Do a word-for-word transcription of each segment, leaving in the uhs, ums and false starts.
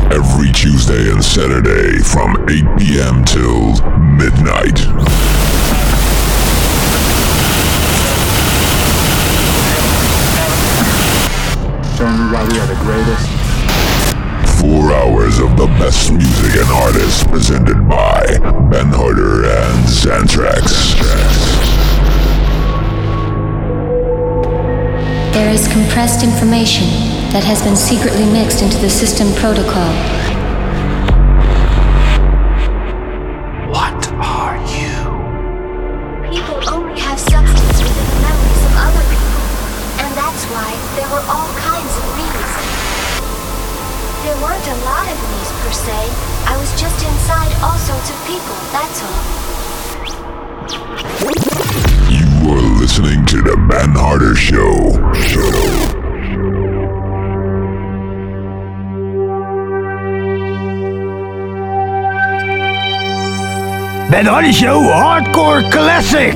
every Tuesday and Saturday from eight p.m. till midnight. Everybody are the greatest. Four hours of the best music and artists presented by Ben Harder and Xantrax. There is compressed information that has been secretly mixed into the system protocol. What are you? People only have substance within the memories of other people, and that's why there were all kinds of me's. There weren't a lot of me's per se. I was just inside all sorts of people, that's all. You are listening to the Ben Harder Show. Show. Ben Harder Show Hardcore Classic.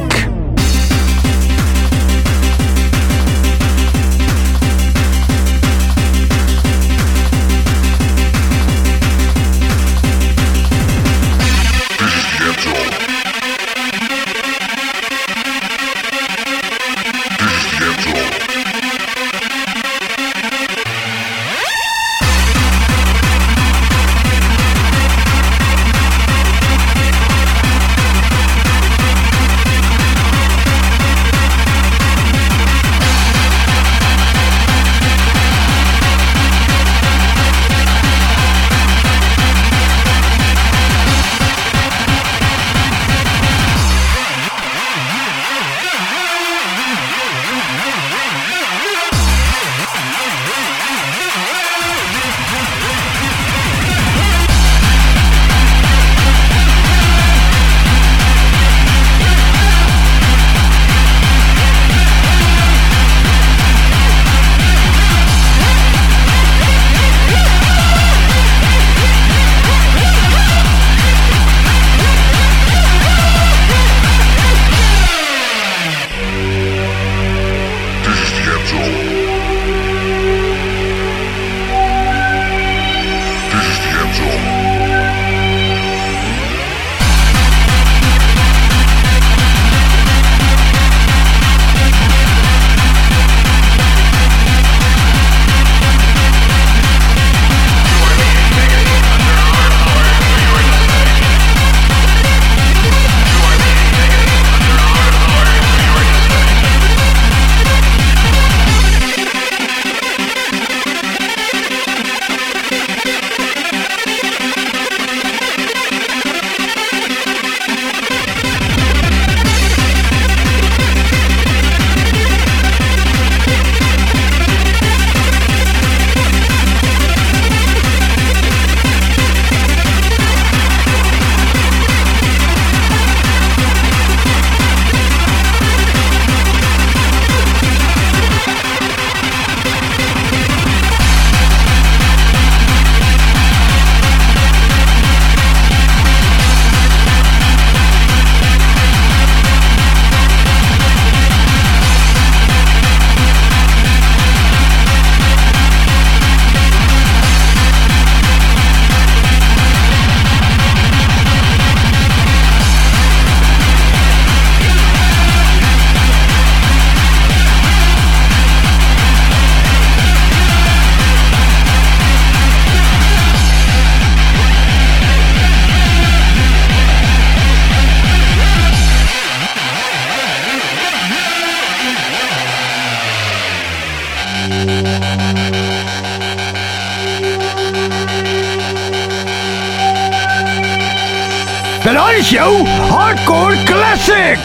Ben Harder Show Hardcore Classic.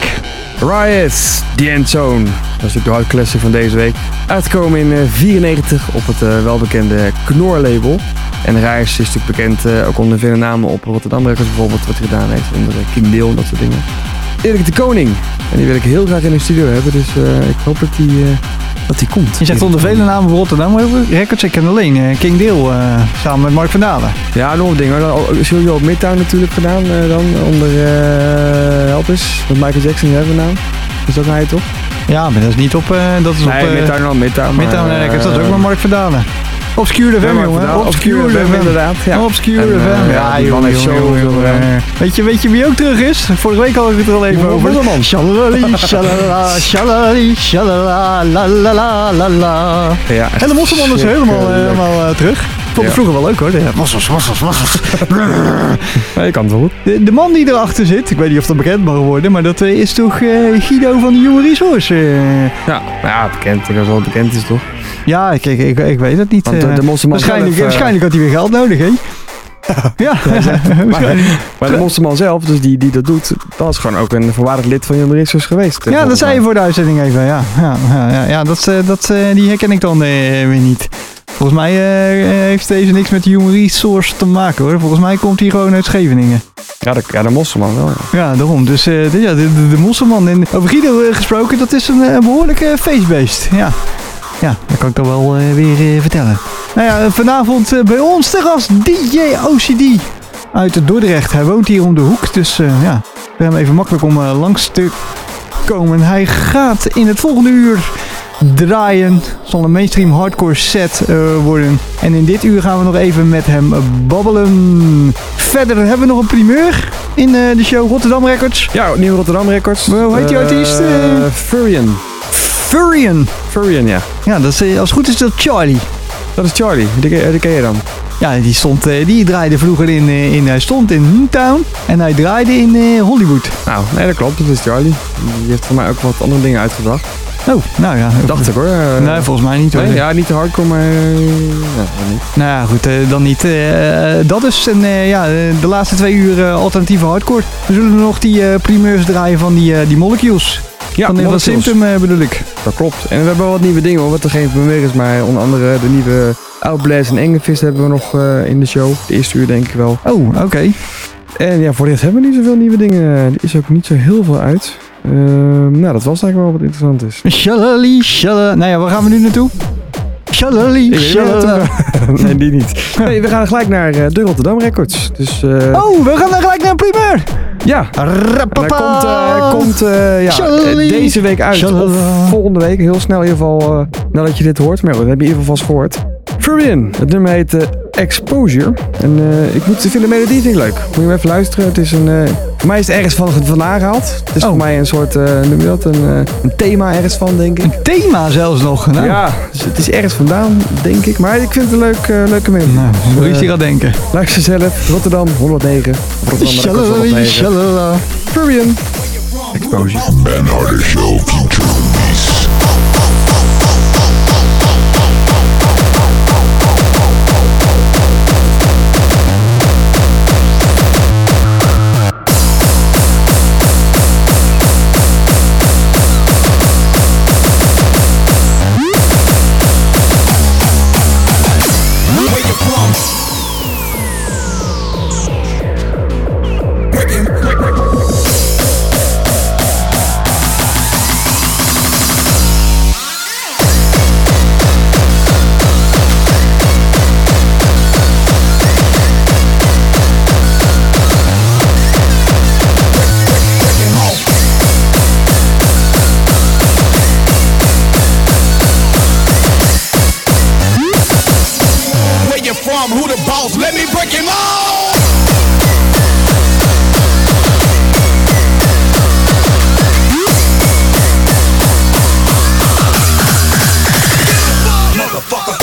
Riot, The End Zone. Dat is natuurlijk de hard classic van deze week. Uitgekomen in negentien vierennegentig op het uh, welbekende Knorr label. En Riot is natuurlijk bekend uh, ook onder vele namen op Rotterdam Records bijvoorbeeld, wat hij gedaan heeft onder uh, King Deel en dat soort dingen. Erik de Koning. En die wil ik heel graag in de studio hebben, dus uh, ik hoop dat die, uh, dat die komt. Je zegt onder vele namen op Rotterdam Records, ik ken alleen uh, King Deel uh, samen met Mark van Dalen. Ja, nog een ding hoor. Sowieso op Midtown natuurlijk gedaan uh, dan, onder uh, help eens, met Michael Jackson, hebben we naam. Is dat hij toch? Ja, maar dat is niet op... Uh, dat is nee, op uh, Midtown al, Midtown. Midtown uh, Records, dat is ook met Mark van Dalen. Obscure F M, jongen. Obscure F M, inderdaad. Ja. Obscure En, F M. uh, Ja, die man heeft jongen, zo... jongen, jongen. Weet je, weet je wie ook terug is? Vorige week had ik het er al even over. Mosselman. Shalalali, shalala, shalalali, shalala, la la la la la. Ja, En de Mosselman is helemaal, uh, helemaal uh, terug. Ik vond het Ja. vroeger wel leuk hoor. Ja, mossels, mossels, mossels. Ja, je kan het wel goed. De, de man die erachter zit, ik weet niet of dat bekend mag worden, maar dat uh, is toch uh, Guido van de Human Resource. Uh, Ja, nou ja, bekend. Dat is wel bekend is, toch? ja, ik, ik, ik, ik weet het niet. Want uh, de, de Mosselman waarschijnlijk, zelf... uh, waarschijnlijk had hij weer geld nodig, hè? Ja, maar, maar de Mosselman zelf, dus die, die dat doet, dat is gewoon ook een voorwaardig lid van Human Resource geweest. ja, dat zei je voor de uitzending even. Ja, ja, ja, ja, ja dat, uh, dat, uh, die herken ik dan uh, weer niet. Volgens mij uh, heeft deze niks met de Human Resource te maken hoor. Volgens mij komt hij gewoon uit Scheveningen. Ja, de, ja, de Mosselman wel. Ja. Ja, daarom. Dus uh, de, ja, de, de, de Mosselman. En over Guido uh, gesproken, dat is een, een behoorlijke feestbeest. Ja. Ja, dat kan ik dan wel uh, weer uh, vertellen. Nou ja, vanavond uh, bij ons te gast D J O C D uit Dordrecht. Hij woont hier om de hoek, dus uh, ja, we hebben hem even makkelijk om uh, langs te komen. Hij gaat in het volgende uur draaien. Het zal een mainstream hardcore set uh, worden. En in dit uur gaan we nog even met hem babbelen. Verder hebben we nog een primeur in uh, de show Rotterdam Records. Ja, Nieuw Rotterdam Records. Hoe heet die Uh, artiest? Uh, Furion. Furion. Furion, ja. Ja, dat is, uh, als het goed is dat Charlie. Dat is Charlie. Die, ken- die ken je dan. Ja, die, stond, uh, die draaide vroeger in, uh, in... Hij stond in Newtown en hij draaide in uh, Hollywood. Nou, nee, dat klopt. Dat is Charlie. Die heeft voor mij ook wat andere dingen uitgebracht. Oh, nou ja. Dacht ik hoor. Uh, Nee, volgens mij niet hoor. nee, ja, niet te hardcore, maar... Uh, ja, wel niet. Nou ja, goed, uh, dan niet. Uh, dat is en, uh, ja, de laatste twee uur uh, alternatieve hardcore. We zullen nog die uh, primeurs draaien van die, uh, die Molecules. Ja, van, uh, van Molecules. Symptom uh, bedoel ik. Dat klopt. En we hebben wel wat nieuwe dingen hoor. Wat er geen meer is, maar onder andere de nieuwe Outblast en Engevist hebben we nog uh, in de show. De eerste uur denk ik wel. Oh, oké. Okay. En ja, voor dit hebben we niet zoveel nieuwe dingen. Er is ook niet zo heel veel uit. Uh, nou, dat was eigenlijk wel wat interessant is. Shalali, shalala. Nou ja, waar gaan we nu naartoe? Shalali, shalala. Nee, die niet. Nee, we gaan gelijk naar uh, de Rotterdam Records. Dus, uh, oh, we gaan dan gelijk naar een primeur. Ja, en dat komt, uh, komt uh, ja, Shalali. deze week uit. Shalala. Of volgende week, heel snel in ieder geval, uh, nadat je dit hoort. Maar ja, dat heb je in ieder geval vast gehoord. Furion, het nummer heet uh, Exposure. En uh, ik moet vinden de melodie vind ik leuk. Moet je hem even luisteren. Het is een, uh, voor mij is het ergens van vandaan gehaald. Het is oh. voor mij een soort, uh, noem je dat, een, uh, een thema ergens van, denk ik. Een thema zelfs nog. Nou. Ja, dus het is ergens vandaan, denk ik. Maar ik vind het een leuk, uh, leuke melodie. Nou, Maurice uh, die gaat denken. Luister zelf, Rotterdam honderdnegen. Rotterdam Shalala, shalala. Furion. Exposure. Ben Harder Show feature release. Who the boss? Let me break him off. Motherfucker.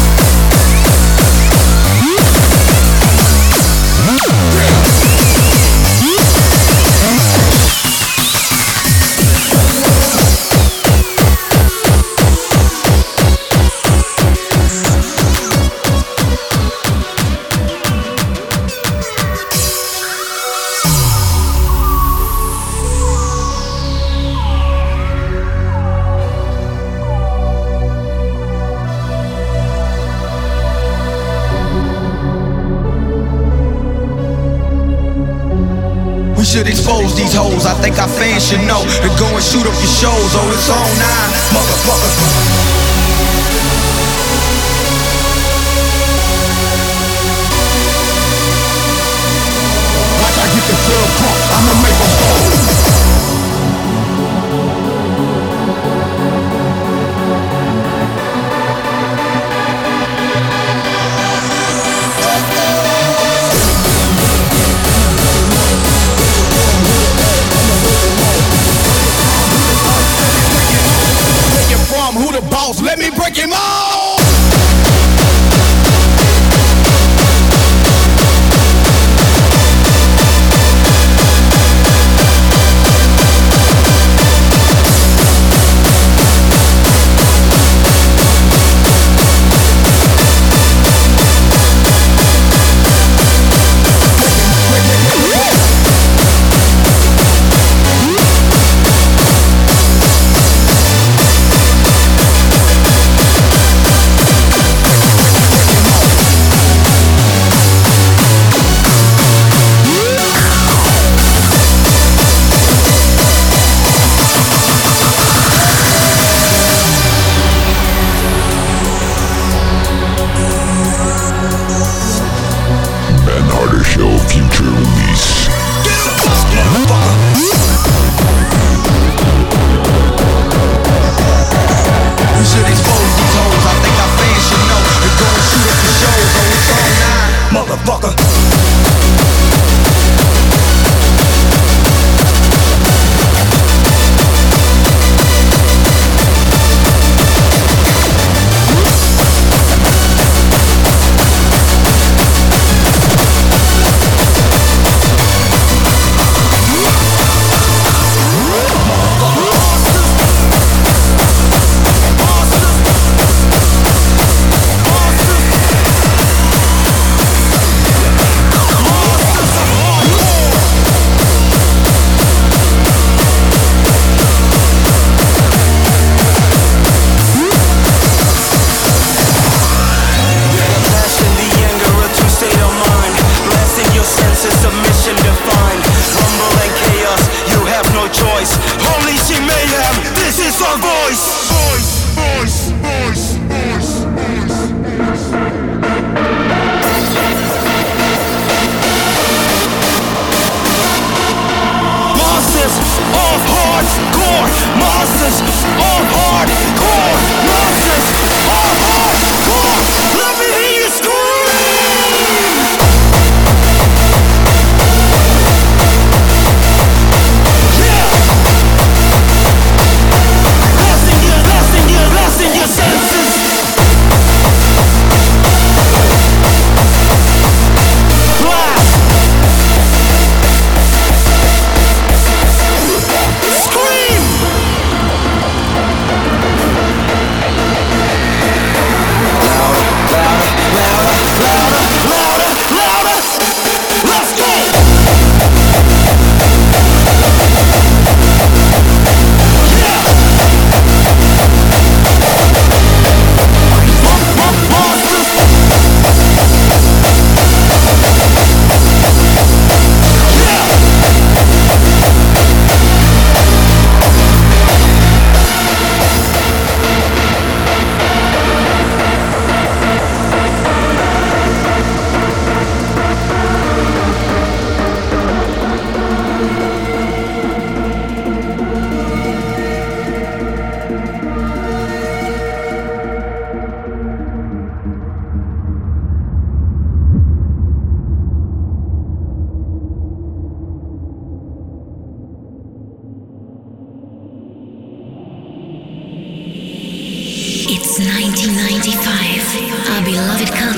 We should expose these hoes, I think our fans should know. To go and shoot up your shows, oh it's on now, motherfucker. Watch I get the club crunk, I'ma make them fall.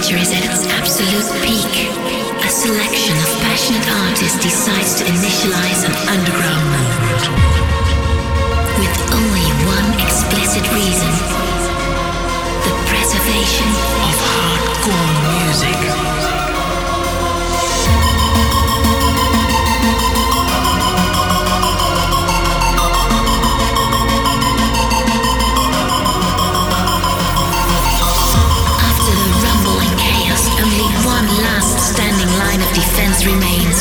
culture is at its absolute peak, a selection of passionate artists decides to initialize an underground movement with only one explicit reason: the preservation of hardcore music. Defense remains.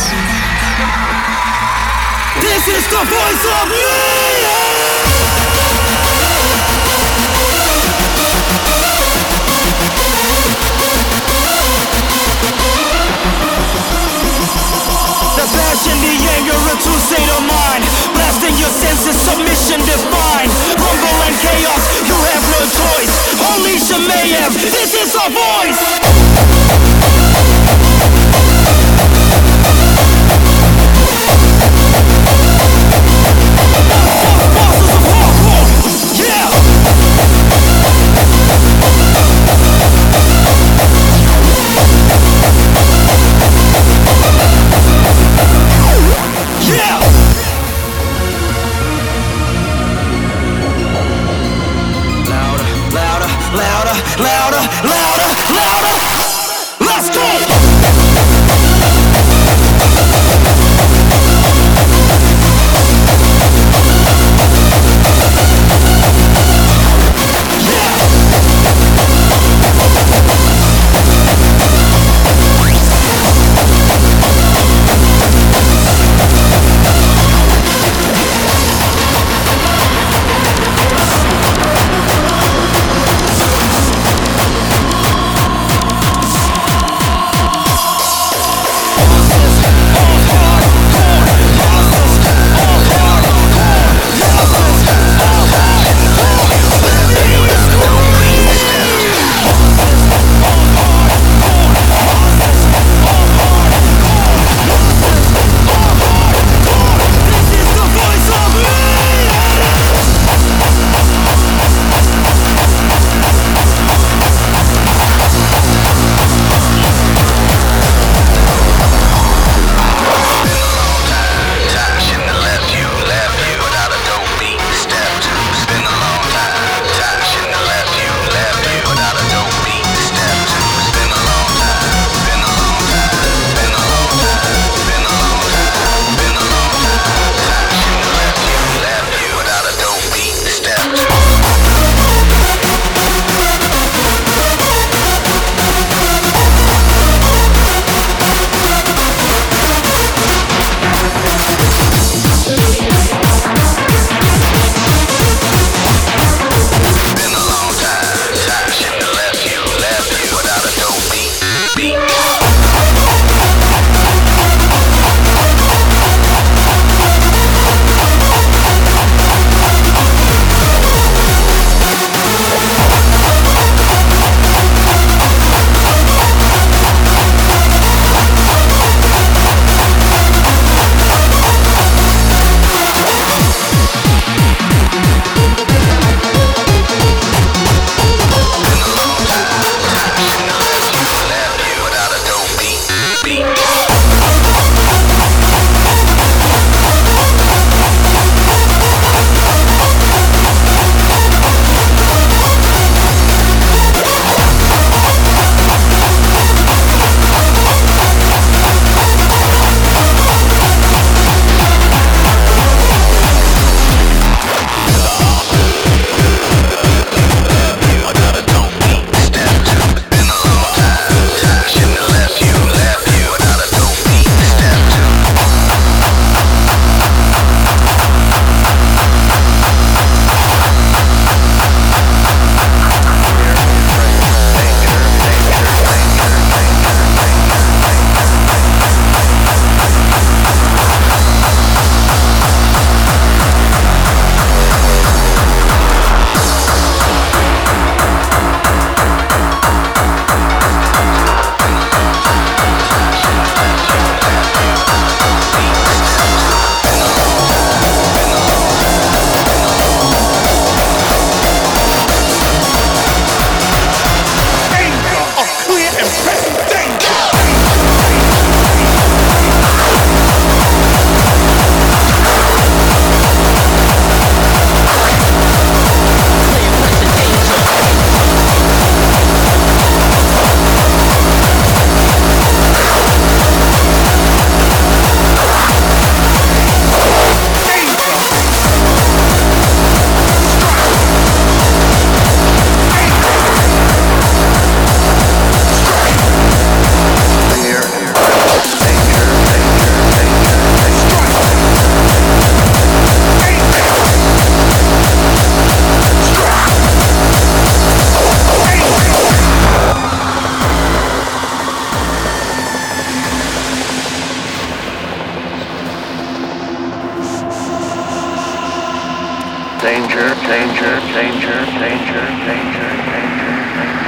This is the voice of the passion, the anger, a true state of mind. Blasting your senses, submission defined. Rumble and chaos, you have no choice. Unleash the mayhem, this is our voice. Louder, louder, louder, louder, louder, louder. danger, danger, danger, danger, danger, danger.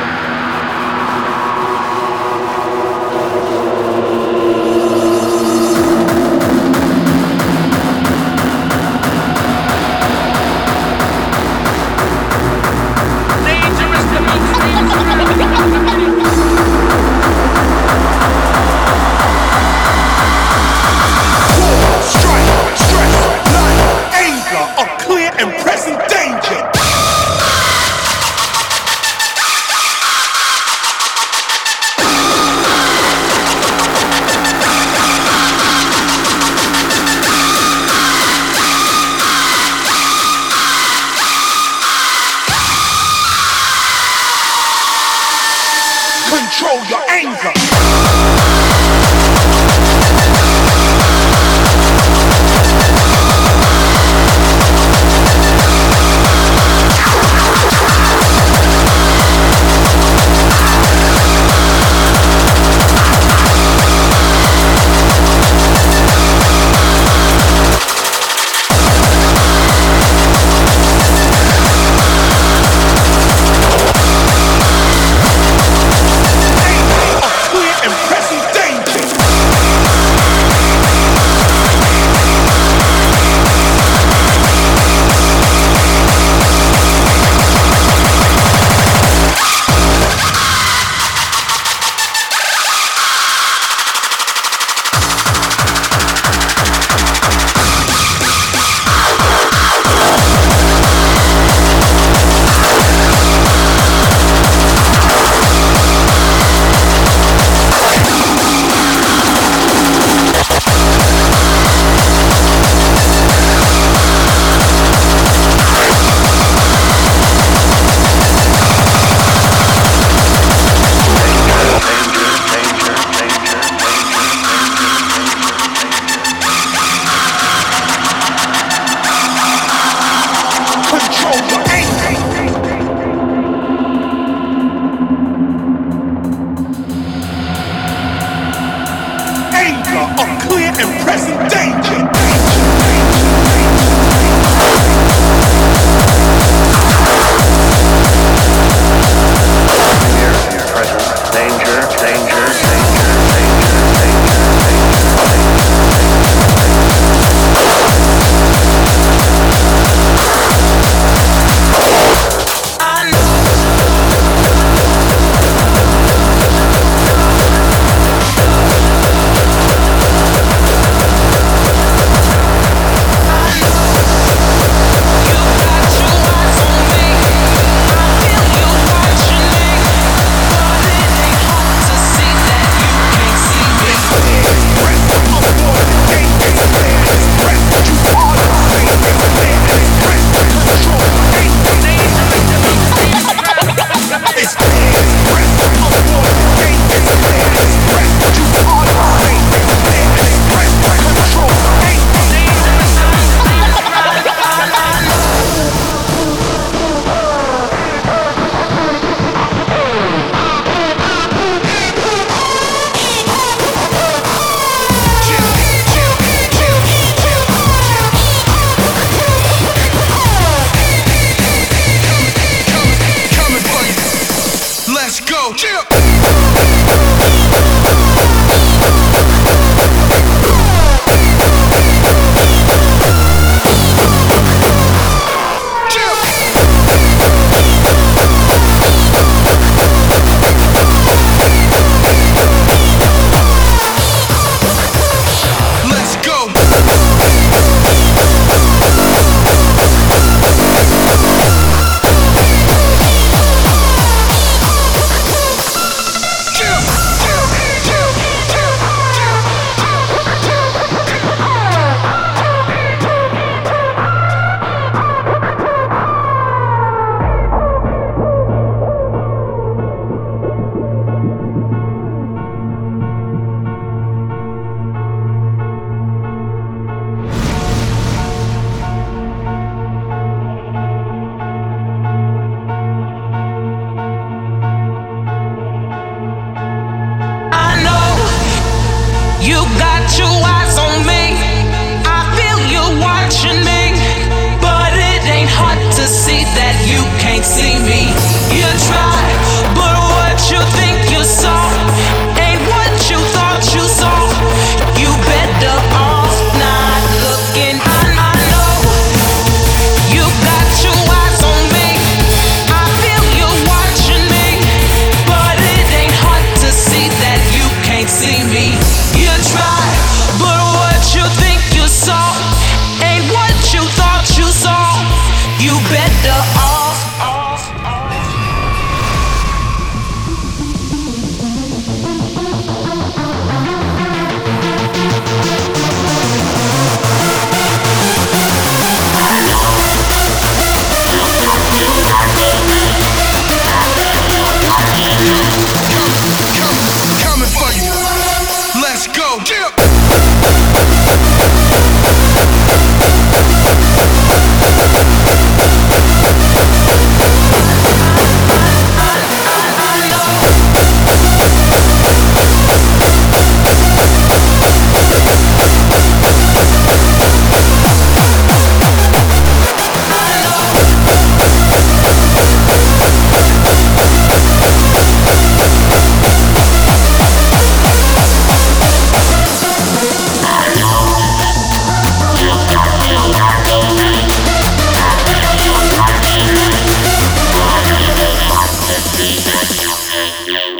Control your anger.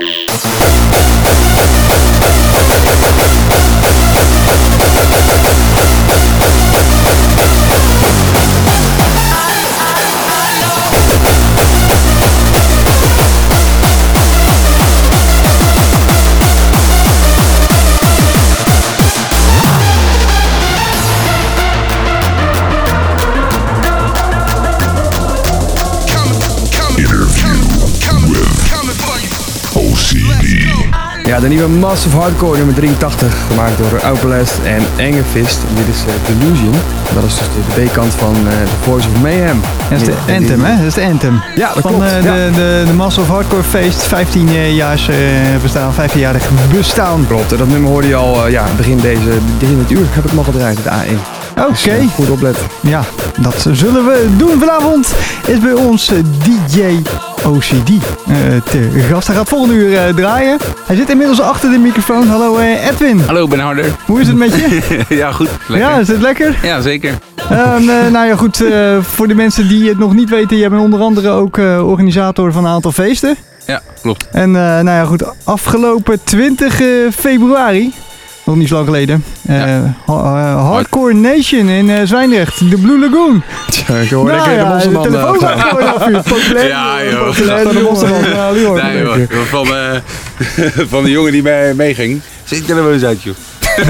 Ja, de nieuwe Massive Hardcore nummer drieëntachtig, gemaakt door Outlast en Engefist. Dit is uh, Delusion. Dat is dus de, de B-kant van uh, The Voice of Mayhem. Dat is de die, Anthem, die, hè? Dat is de Anthem. Ja, dat van klopt. Uh, ja. de, de, de Massive Hardcore Feest, vijftien jaar uh, bestaan, vijftienjarig bestaan. Klopt, en dat nummer hoorde je al uh, ja, begin, deze, begin het uur. Heb ik hem al gedraaid, het A één. Oké. Okay. Dus, uh, goed opletten. Ja, dat zullen we doen. Vanavond is bij ons D J O C D uh, te gast. Hij gaat volgende uur uh, draaien. Hij zit inmiddels achter de microfoon. Hallo uh, Edwin. Hallo, Ben Harder. Hoe is het met je? Ja, goed. Lekker. Ja, is het lekker? Ja, zeker. Um, uh, nou ja, goed. Uh, voor de mensen die het nog niet weten. Jij bent onder andere ook uh, organisator van een aantal feesten. Ja, klopt. En uh, nou ja, goed. Afgelopen twintig februari. Nog niet zo lang geleden. Uh, ja. ha- Hardcore Nation in uh, Zwijndrecht. De Blue Lagoon. Ja, ik hoor lekker nou, de Bosselman. De telefoon gaat gewoon af. Populair. Ja, joh. Populair de Bosselman. Ja, die hoort nee, joh. Van, uh, van de jongen die mee, meeging. Zet je telefoon uit, joh.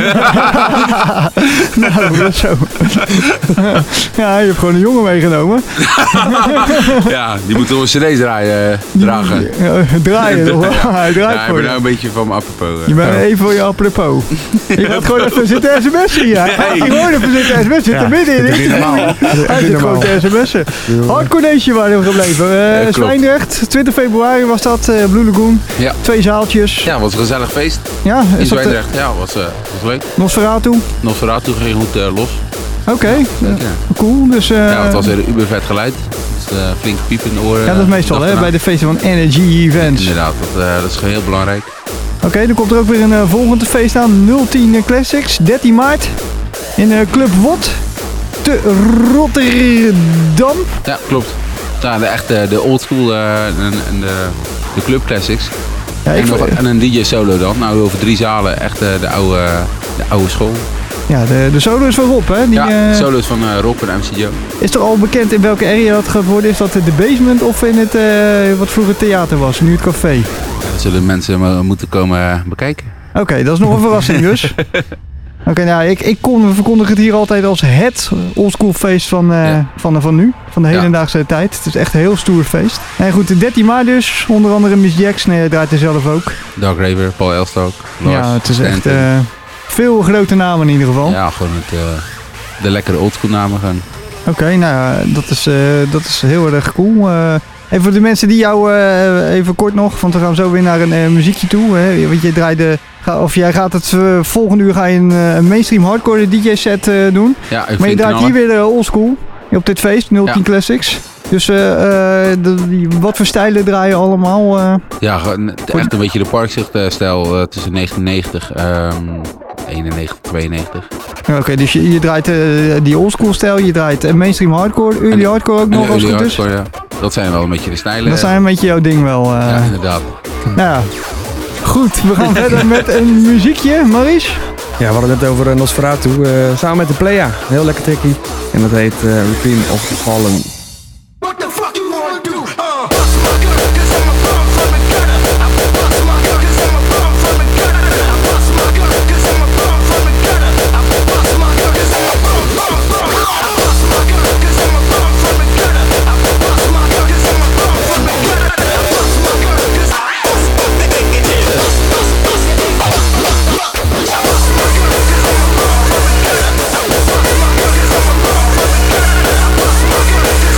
Nou, dat is zo. Ja, je hebt gewoon een jongen meegenomen. Ja, die moet toch een cd's draaien, uh, dragen. Ja, draaien, toch? Ja. Hij draait ja, ik voor ben je. nou een beetje van mijn apropos. Uh. Je bent even voor je apropos. Je gaat gewoon even zitten sms'en hier. Hij gaat gewoon even zitten sms'en. Zit er midden in. Hij zit gewoon te sms'en. Hardcore Nation waren we gebleven. Uh, ja, Zwijndrecht, twintig februari was dat. Uh, Blue Lagoon. Ja. Twee zaaltjes. Ja, het was een gezellig feest. Ja, in is dat Zwijndrecht. Ja, was, uh, was leuk. Nosferatu? Nosferatu ging goed uh, los. Oké, okay. ja. Cool. Dus, uh, ja, het was weer uber vet geluid. Dus uh, flink piep in de oren. Ja, dat is meestal hè, bij de feesten van Energy Events. Inderdaad, dat, uh, dat is heel belangrijk. Oké, okay, dan komt er ook weer een uh, volgende feest aan. nul tien Classics, dertien maart. In uh, Club Wot te Rotterdam. Ja, klopt. Ja, de echte de old school uh, en, en de, de Club Classics. Ja, en, nog, en een D J solo dan. Nou, over drie zalen. Echt uh, de, oude, de oude school. Ja, de, de solo is van Rob, hè? Die, ja, de uh, solo is van uh, Rob en M C Joe. Is er al bekend in welke area dat gaat worden? Is dat de basement of in het, uh, wat vroeger theater was, nu het café? Ja, dat zullen mensen maar moeten komen uh, bekijken. Oké, okay, dat is nog een verrassing dus. Oké, okay, nou, ik, ik kon, verkondig het hier altijd als het oldschool feest van, uh, ja. van, van nu. Van de hedendaagse ja. tijd. Het is echt een heel stoer feest. En goed, de dertien maart dus. Onder andere Miss Jackson, nee, draait er zelf ook. Doug Raver, Paul Elstok, Lars, ja, het is Stanton. echt uh, veel grote namen in ieder geval. Ja, gewoon het, uh, de lekkere oldschool namen gaan. Oké, okay, nou ja, dat is, uh, dat is heel erg cool. Uh, en voor de mensen die jou, uh, even kort nog, want we gaan zo weer naar een uh, muziekje toe. Hè? Want je draaide, of jij gaat het uh, volgende uur ga je een, uh, een mainstream hardcore D J set uh, doen. Ja, maar je draait hier weer uh, oldschool op dit feest, nul tien ja. Classics. Dus uh, uh, de, die, wat voor stijlen draai je allemaal? Uh, ja, echt een beetje de parkzichtstijl uh, tussen negentien negentig, um, eenennegentig, tweeënnegentig. Oké, okay, dus je, je draait uh, die oldschool stijl, je draait uh, mainstream hardcore, early en, hardcore ook nog als het goed is. Ja. Dat zijn wel een beetje de stijlen. Dat zijn een beetje jouw ding wel. Uh, ja, inderdaad. Nou ja, goed, we gaan verder met een muziekje. Maurice? Ja, we hadden het net over uh, Nosferatu, uh, samen met de Playa. Heel lekker tricky. En dat heet uh, Requiem of the Fallen. Cause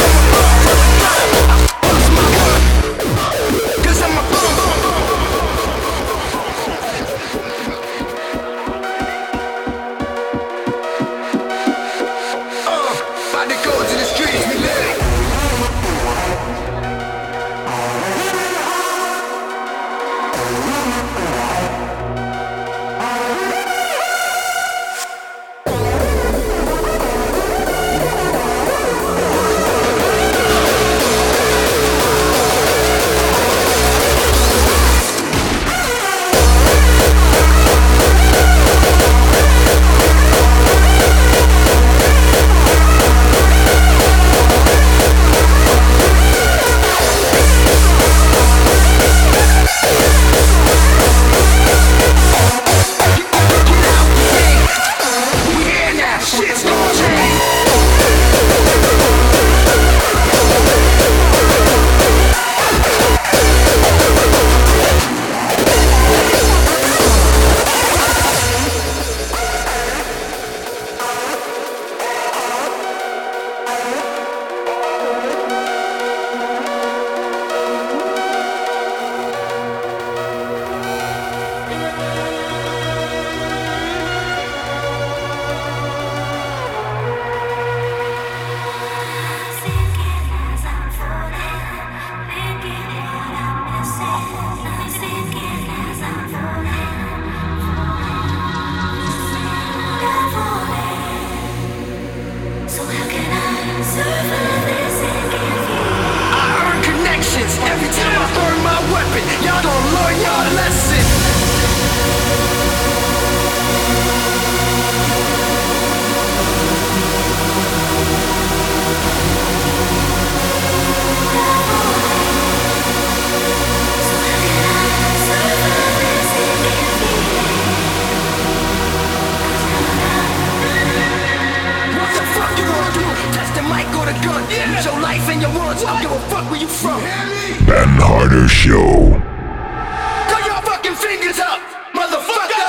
Harder Show. Put your fucking fingers up, motherfucker!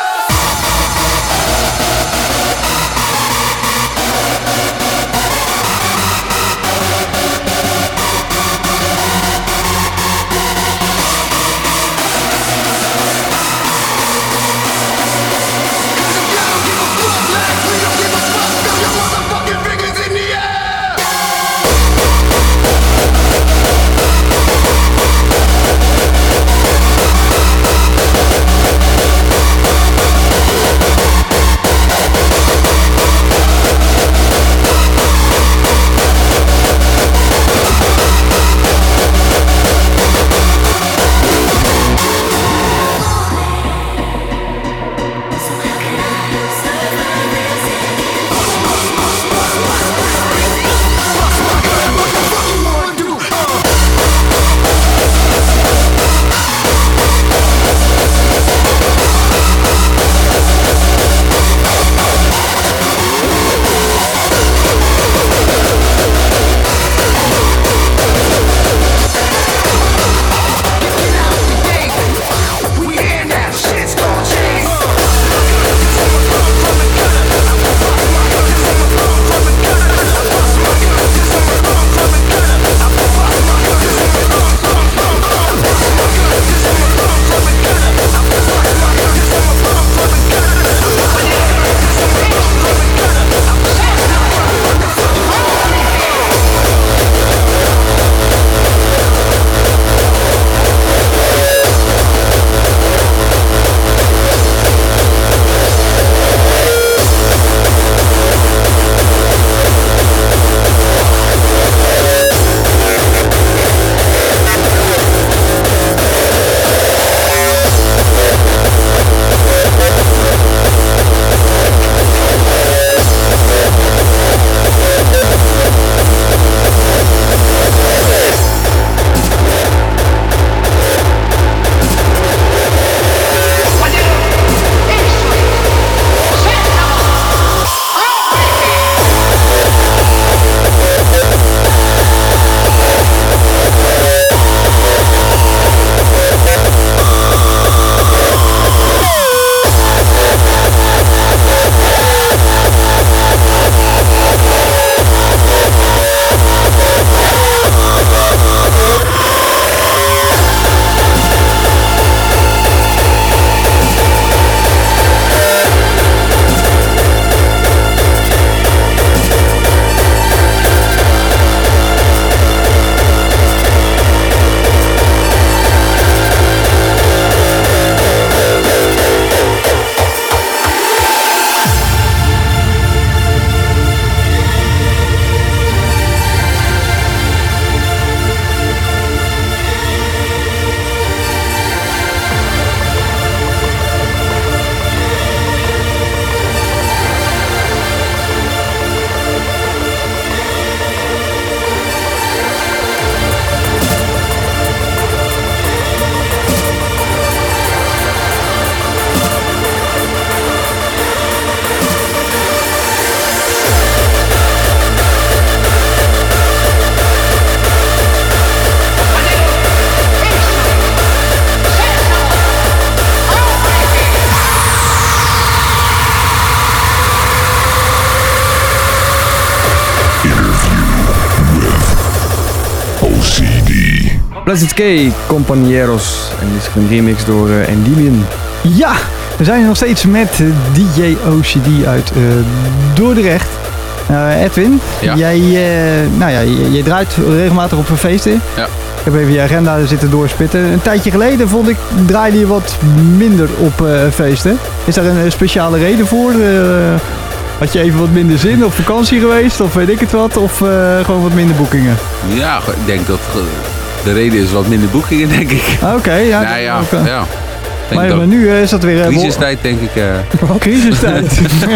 Pleasant K, Compañeros. En dit is een remix door uh, Endymion. Ja, we zijn nog steeds met uh, D J O C D uit uh, Dordrecht. Uh, Edwin, ja. jij, uh, nou ja, jij, jij draait regelmatig op feesten. Ja. Ik heb even je agenda zitten doorspitten. Een tijdje geleden vond ik, draaide je wat minder op uh, feesten. Is daar een uh, speciale reden voor? Uh, had je even wat minder zin, op vakantie geweest of weet ik het wat? Of uh, gewoon wat minder boekingen? Ja, ik denk dat de reden is wat minder boekingen, denk ik. Oké, okay, ja. Nou, ja, ook, uh, ja. Maar, dat maar nu uh, is dat weer... Uh, crisistijd, denk ik. Uh... Wat crisistijd?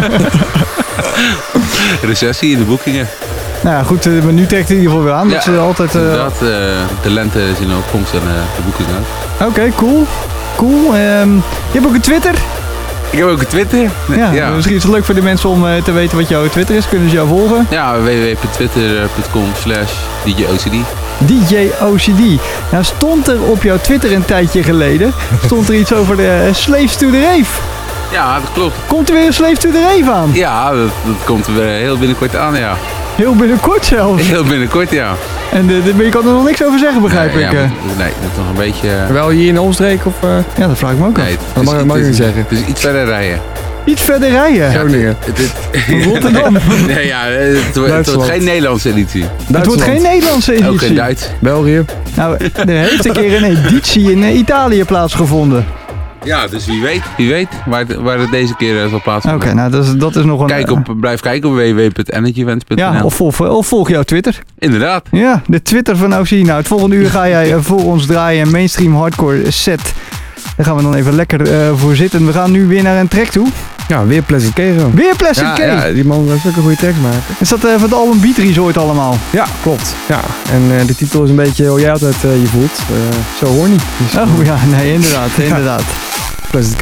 Recessie in de boekingen. Nou ja, goed, uh, maar nu trekt het in ieder geval weer aan. Ja, dat ze altijd... Uh... inderdaad, uh, de lente is in opkomst en uh, de boekingen ook. Oké, okay, cool. Cool. Um, je hebt ook een Twitter? Ik heb ook een Twitter. Ja, ja. Misschien is het leuk voor de mensen om uh, te weten wat jouw Twitter is. Kunnen ze jou volgen? Ja, w w w punt twitter punt com slash D J O C D. D J O C D. Nou stond er op jouw Twitter een tijdje geleden, stond er iets over de uh, Slaves to the Rave. Ja, dat klopt. Komt er weer een Slaves to the Rave aan? Ja, dat, dat komt er weer heel binnenkort aan, ja. Heel binnenkort zelfs? Heel binnenkort, ja. En de, de, maar je kan er nog niks over zeggen, begrijp nee, ik. Ja, moet, nee, dat is nog een beetje... Uh... Wel hier in de omstreek of... Uh... Ja, dat vraag ik me ook af. Nee, dat mag, mag je niet zeggen. Het is iets verder rijden. Iets verder rijden? Zo dingen. Rotterdam. Nee, ja, het, het wordt geen Nederlandse editie. Het wordt geen Nederlandse editie. Ook geen Duits. België. Nou, er heeft een keer een editie in uh, Italië plaatsgevonden. Ja, dus wie weet, wie weet waar het, waar het deze keer uh, zal plaatsvinden. Oké, okay, nou dat is, dat is nog een... Kijk op, blijf kijken op w w w punt energyevents punt n l. Ja, of volg, of volg jouw Twitter. Inderdaad. Ja, de Twitter van O C. Nou, het volgende uur ga jij uh, voor ons draaien een mainstream hardcore set. Daar gaan we dan even lekker uh, voor zitten. We gaan nu weer naar een track toe. Ja, weer Plastic K. Weer Plastic ja, K. Ja, die man wil zulke goede tracks maken. Is dat uh, van het album Beat Resort allemaal? Ja, klopt. Ja. En uh, de titel is een beetje hoe jij altijd uh, je voelt. Uh, zo horny. Dus, oh ja, nee, inderdaad, inderdaad. Plastic K.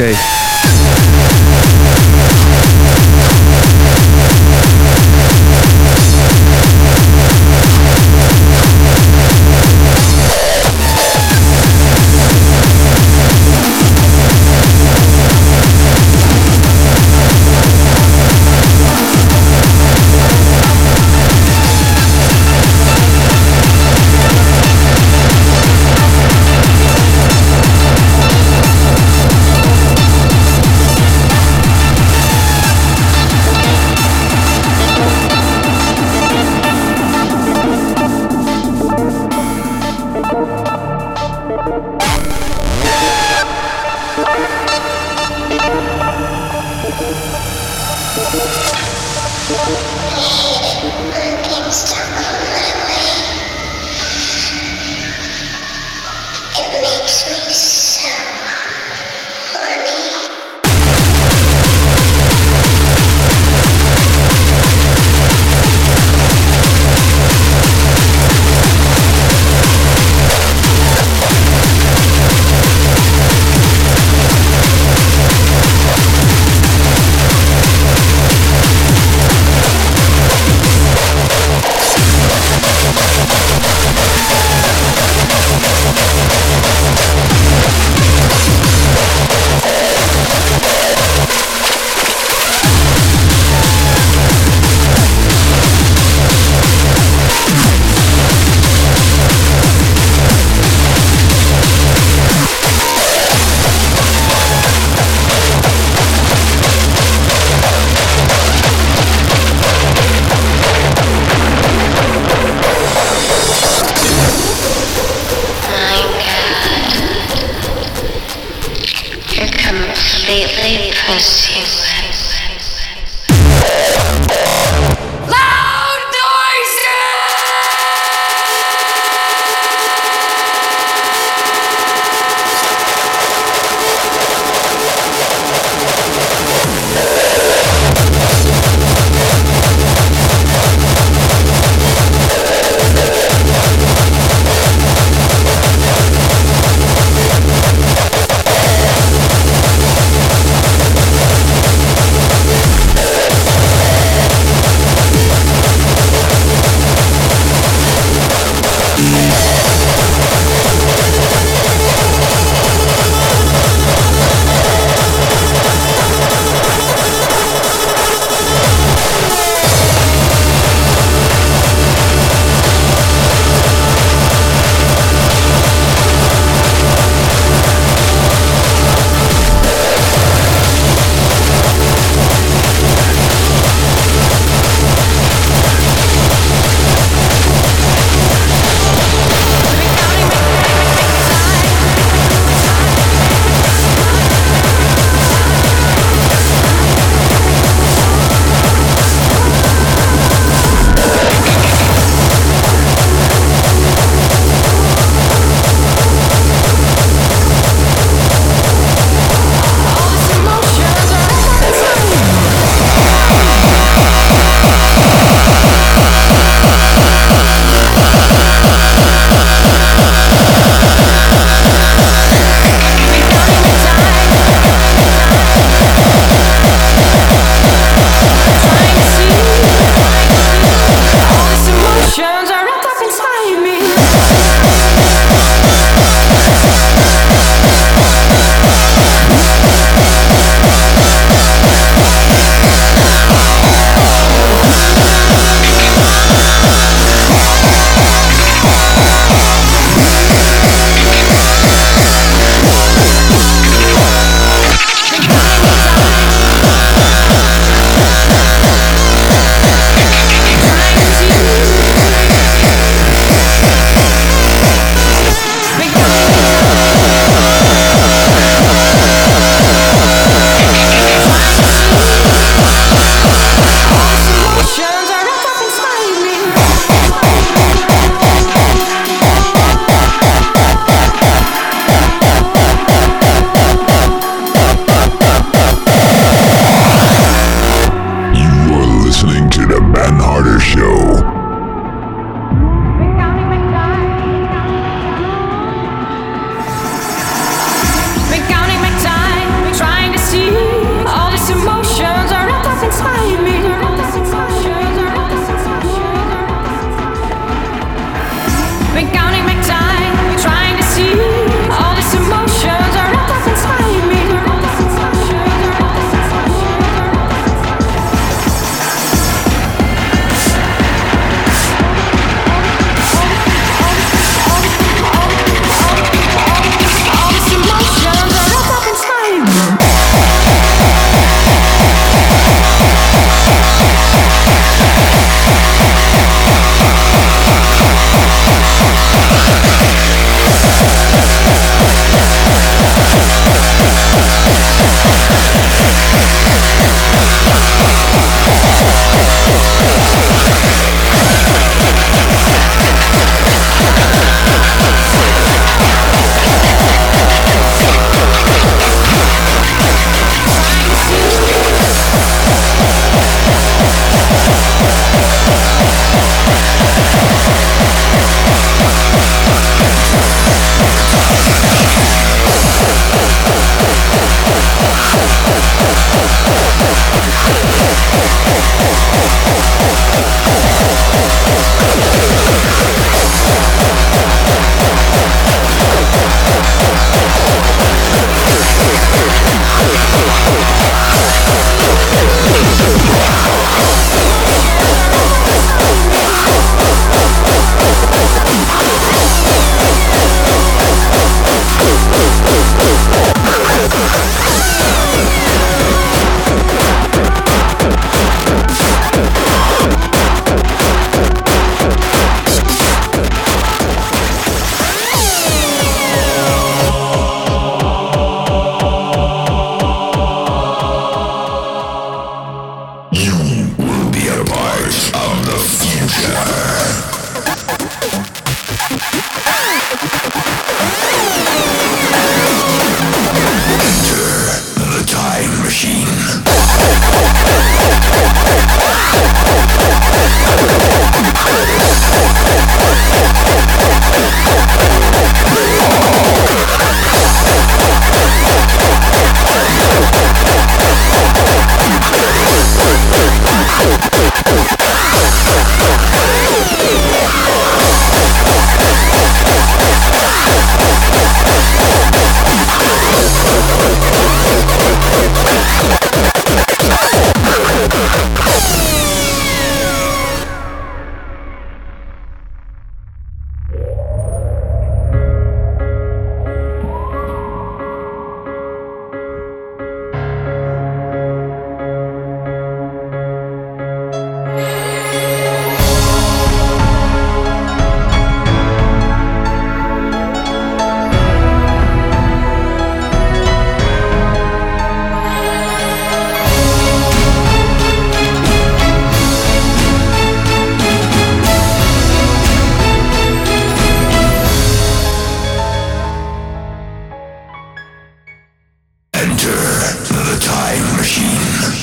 to the time machine.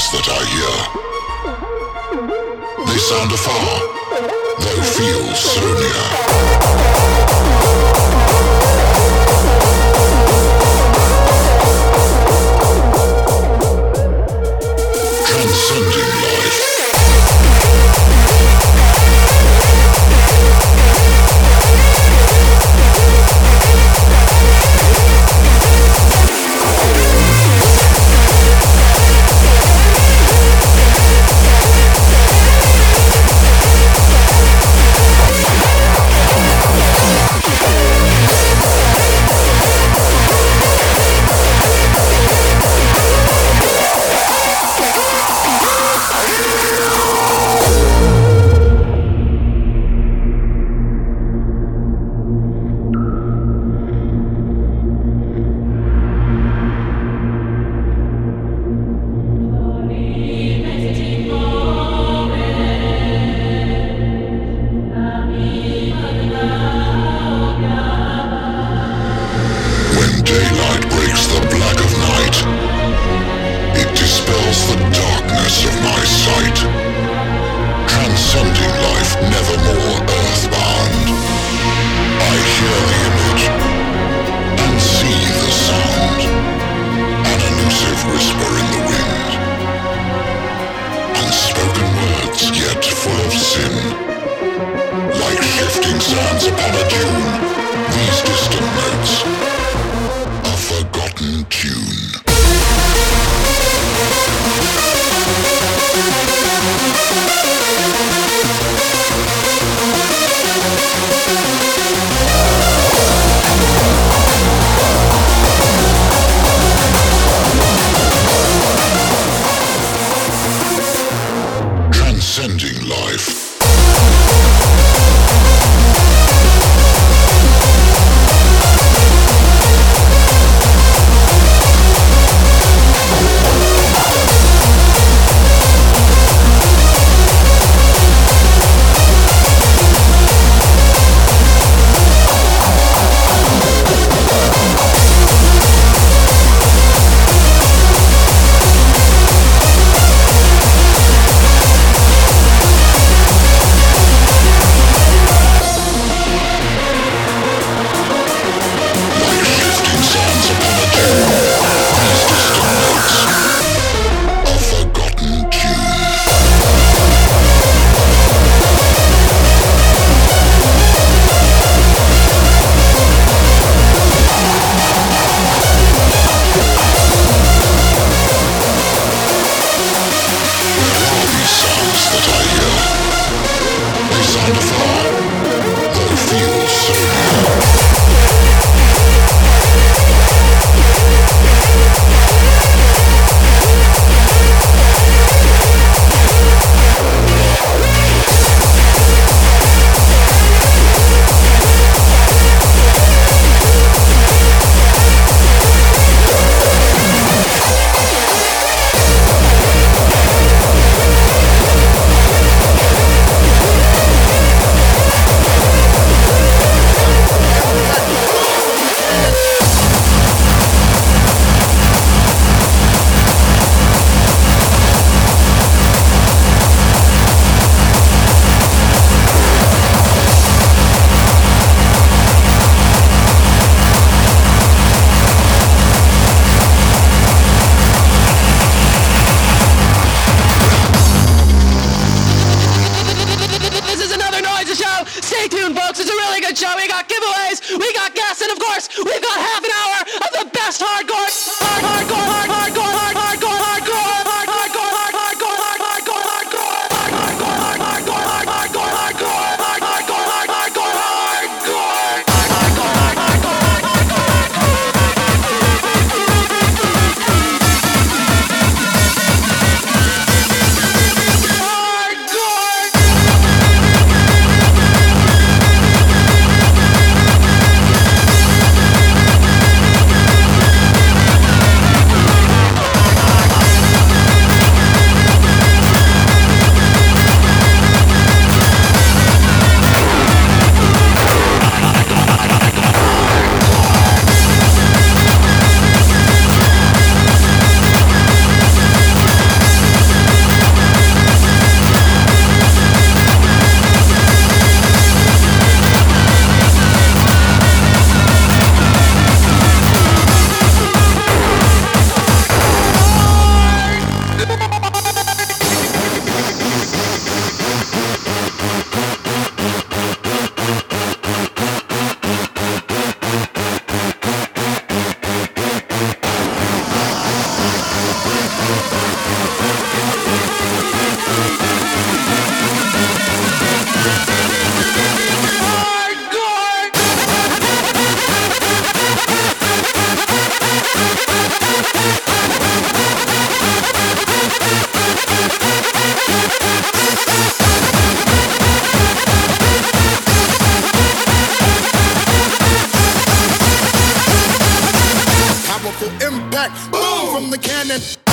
sounds that I hear. They sound afar, though feel so near. Transcending life. Powerful impact, boom from the cannon.